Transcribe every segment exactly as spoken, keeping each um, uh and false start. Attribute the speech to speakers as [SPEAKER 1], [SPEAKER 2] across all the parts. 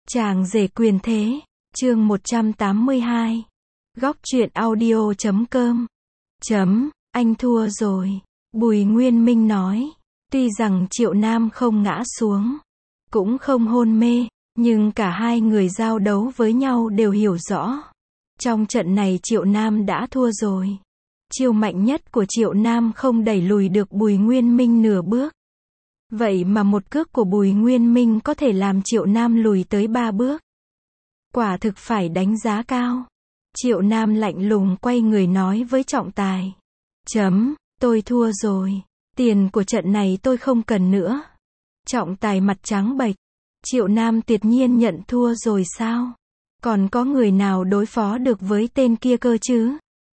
[SPEAKER 1] Chàng rể quyền thế, chương một trăm tám mươi hai. Góc truyện audio chấm com. Chấm, anh thua rồi. Bùi Nguyên Minh nói. Tuy rằng Triệu Nam không ngã xuống, cũng không hôn mê, nhưng cả hai người giao đấu với nhau đều hiểu rõ. Trong trận này Triệu Nam đã thua rồi. Chiêu mạnh nhất của Triệu Nam không đẩy lùi được Bùi Nguyên Minh nửa bước. Vậy mà một cước của Bùi Nguyên Minh có thể làm Triệu Nam lùi tới ba bước. Quả thực phải đánh giá cao. Triệu Nam lạnh lùng quay người nói với trọng tài. Chấm, tôi thua rồi. Tiền của trận này tôi không cần nữa. Trọng tài mặt trắng bệch. Triệu Nam tuyệt nhiên nhận thua rồi sao? Còn có người nào đối phó được với tên kia cơ chứ?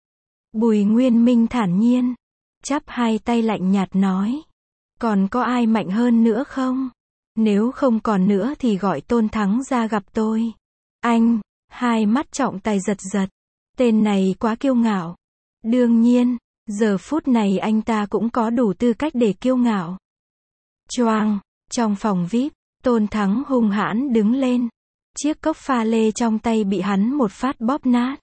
[SPEAKER 1] Bùi Nguyên Minh thản nhiên, chắp hai tay lạnh nhạt nói. Còn có ai mạnh hơn nữa không? Nếu không còn nữa thì gọi Tôn Thắng ra gặp tôi. Anh, hai mắt trọng tài giật giật. Tên này quá kiêu ngạo. Đương nhiên, giờ phút này anh ta cũng có đủ tư cách để kiêu ngạo. Choang, trong phòng vi ai pi, Tôn Thắng hung hãn đứng lên. Chiếc cốc pha lê trong tay bị hắn một phát bóp nát.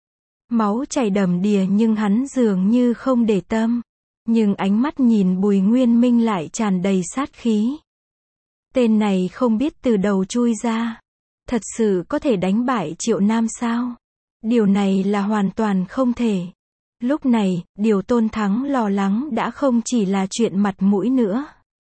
[SPEAKER 1] Máu chảy đầm đìa nhưng hắn dường như không để tâm. Nhưng ánh mắt nhìn Bùi Nguyên Minh lại tràn đầy sát khí. Tên này không biết từ đầu chui ra. Thật sự có thể đánh bại Triệu Nam sao? Điều này là hoàn toàn không thể. Lúc này, điều Tôn Thắng lo lắng đã không chỉ là chuyện mặt mũi nữa.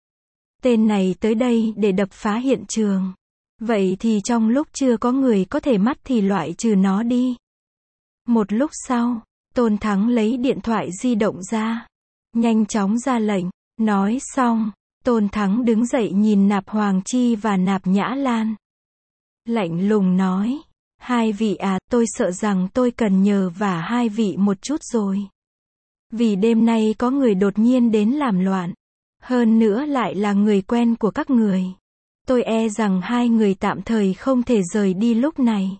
[SPEAKER 1] Tên này tới đây để đập phá hiện trường. Vậy thì trong lúc chưa có người có thể mắt thì loại trừ nó đi. Một lúc sau, Tôn Thắng lấy điện thoại di động ra. Nhanh chóng ra lệnh. Nói xong, Tôn Thắng đứng dậy nhìn Nạp Hoàng Chi và Nạp Nhã Lan. Lạnh lùng nói. Hai vị à, tôi sợ rằng tôi cần nhờ vả hai vị một chút rồi. Vì đêm nay có người đột nhiên đến làm loạn. Hơn nữa lại là người quen của các người. Tôi e rằng hai người tạm thời không thể rời đi lúc này.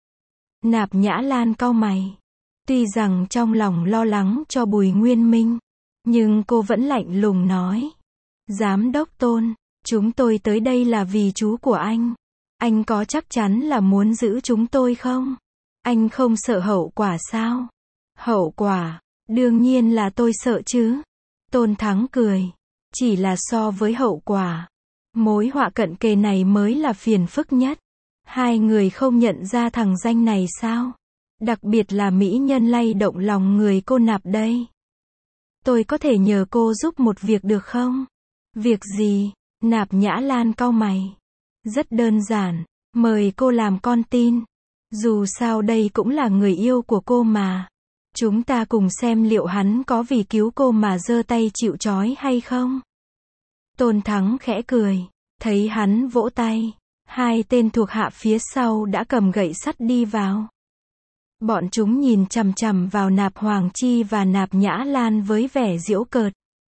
[SPEAKER 1] Nạp Nhã Lan cau mày. Tuy rằng trong lòng lo lắng cho Bùi Nguyên Minh, nhưng cô vẫn lạnh lùng nói. Giám đốc Tôn, chúng tôi tới đây là vì chú của anh. Anh có chắc chắn là muốn giữ chúng tôi không? Anh không sợ hậu quả sao? Hậu quả? Đương nhiên là tôi sợ chứ. Tôn Thắng cười. Chỉ là so với hậu quả, mối họa cận kề này mới là phiền phức nhất. Hai người không nhận ra thằng danh này sao? Đặc biệt là mỹ nhân lay động lòng người cô Nạp đây. Tôi có thể nhờ cô giúp một việc được không? Việc gì? Nạp Nhã Lan cau mày. Rất đơn giản, mời cô làm con tin. Dù sao đây cũng là người yêu của cô mà. Chúng ta cùng xem liệu hắn có vì cứu cô mà giơ tay chịu trói hay không? Tôn Thắng khẽ cười. Thấy hắn vỗ tay, hai tên thuộc hạ phía sau đã cầm gậy sắt đi vào. Bọn chúng nhìn chằm chằm vào Nạp Hoàng Chi và Nạp Nhã Lan với vẻ giễu cợt.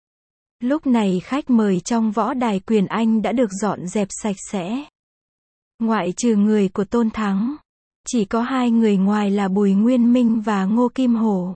[SPEAKER 1] Lúc này khách mời trong võ đài quyền Anh đã được dọn dẹp sạch sẽ. Ngoại trừ người của Tôn Thắng, chỉ có hai người ngoài là Bùi Nguyên Minh và Ngô Kim Hổ.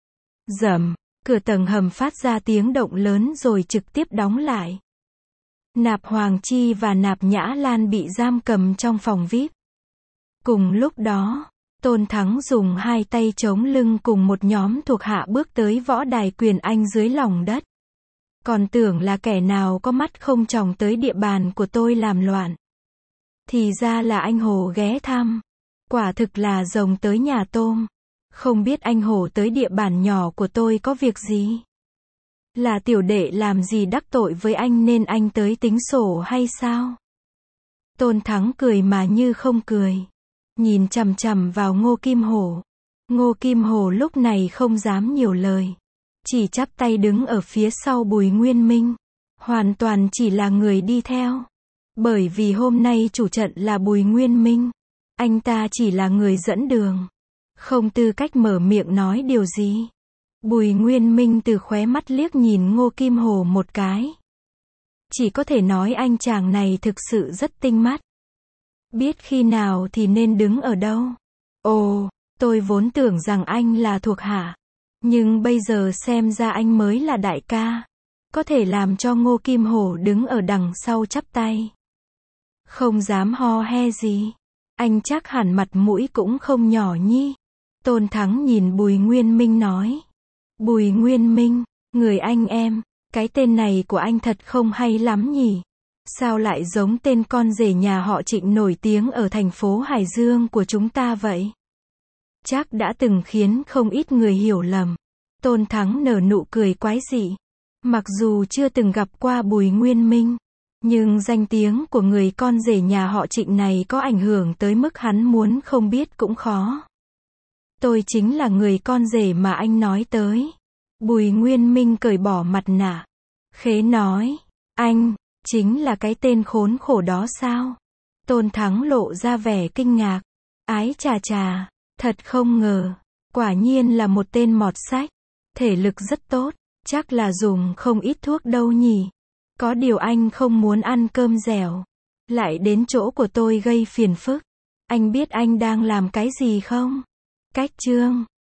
[SPEAKER 1] Rầm, cửa tầng hầm phát ra tiếng động lớn rồi trực tiếp đóng lại. Nạp Hoàng Chi và Nạp Nhã Lan bị giam cầm trong phòng vi ai pi. Cùng lúc đó, Tôn Thắng dùng hai tay chống lưng cùng một nhóm thuộc hạ bước tới võ đài quyền Anh dưới lòng đất. Còn tưởng là kẻ nào có mắt không tròng tới địa bàn của tôi làm loạn. Thì ra là anh Hổ ghé thăm. Quả thực là rồng tới nhà tôm. Không biết anh Hổ tới địa bàn nhỏ của tôi có việc gì? Là tiểu đệ làm gì đắc tội với anh nên anh tới tính sổ hay sao? Tôn Thắng cười mà như không cười. Nhìn chằm chằm vào Ngô Kim Hổ. Ngô Kim Hổ lúc này không dám nhiều lời. Chỉ chắp tay đứng ở phía sau Bùi Nguyên Minh. Hoàn toàn chỉ là người đi theo. Bởi vì hôm nay chủ trận là Bùi Nguyên Minh. Anh ta chỉ là người dẫn đường. Không tư cách mở miệng nói điều gì. Bùi Nguyên Minh từ khóe mắt liếc nhìn Ngô Kim Hổ một cái. Chỉ có thể nói anh chàng này thực sự rất tinh mắt. Biết khi nào thì nên đứng ở đâu. Ồ, tôi vốn tưởng rằng anh là thuộc hạ. Nhưng bây giờ xem ra anh mới là đại ca. Có thể làm cho Ngô Kim Hổ đứng ở đằng sau chắp tay. Không dám ho he gì. Anh chắc hẳn mặt mũi cũng không nhỏ nhi. Tôn Thắng nhìn Bùi Nguyên Minh nói. Bùi Nguyên Minh, người anh em, cái tên này của anh thật không hay lắm nhỉ. Sao lại giống tên con rể nhà họ Trịnh nổi tiếng ở thành phố Hải Dương của chúng ta vậy? Chắc đã từng khiến không ít người hiểu lầm. Tôn Thắng nở nụ cười quái dị. Mặc dù chưa từng gặp qua Bùi Nguyên Minh, nhưng danh tiếng của người con rể nhà họ Trịnh này có ảnh hưởng tới mức hắn muốn không biết cũng khó. Tôi chính là người con rể mà anh nói tới. Bùi Nguyên Minh cởi bỏ mặt nạ. Khế nói, anh, chính là cái tên khốn khổ đó sao? Tôn Thắng lộ ra vẻ kinh ngạc. Ái chà chà, thật không ngờ, quả nhiên là một tên mọt sách. Thể lực rất tốt, chắc là dùng không ít thuốc đâu nhỉ. Có điều anh không muốn ăn cơm dẻo, lại đến chỗ của tôi gây phiền phức. Anh biết anh đang làm cái gì không? Cách chương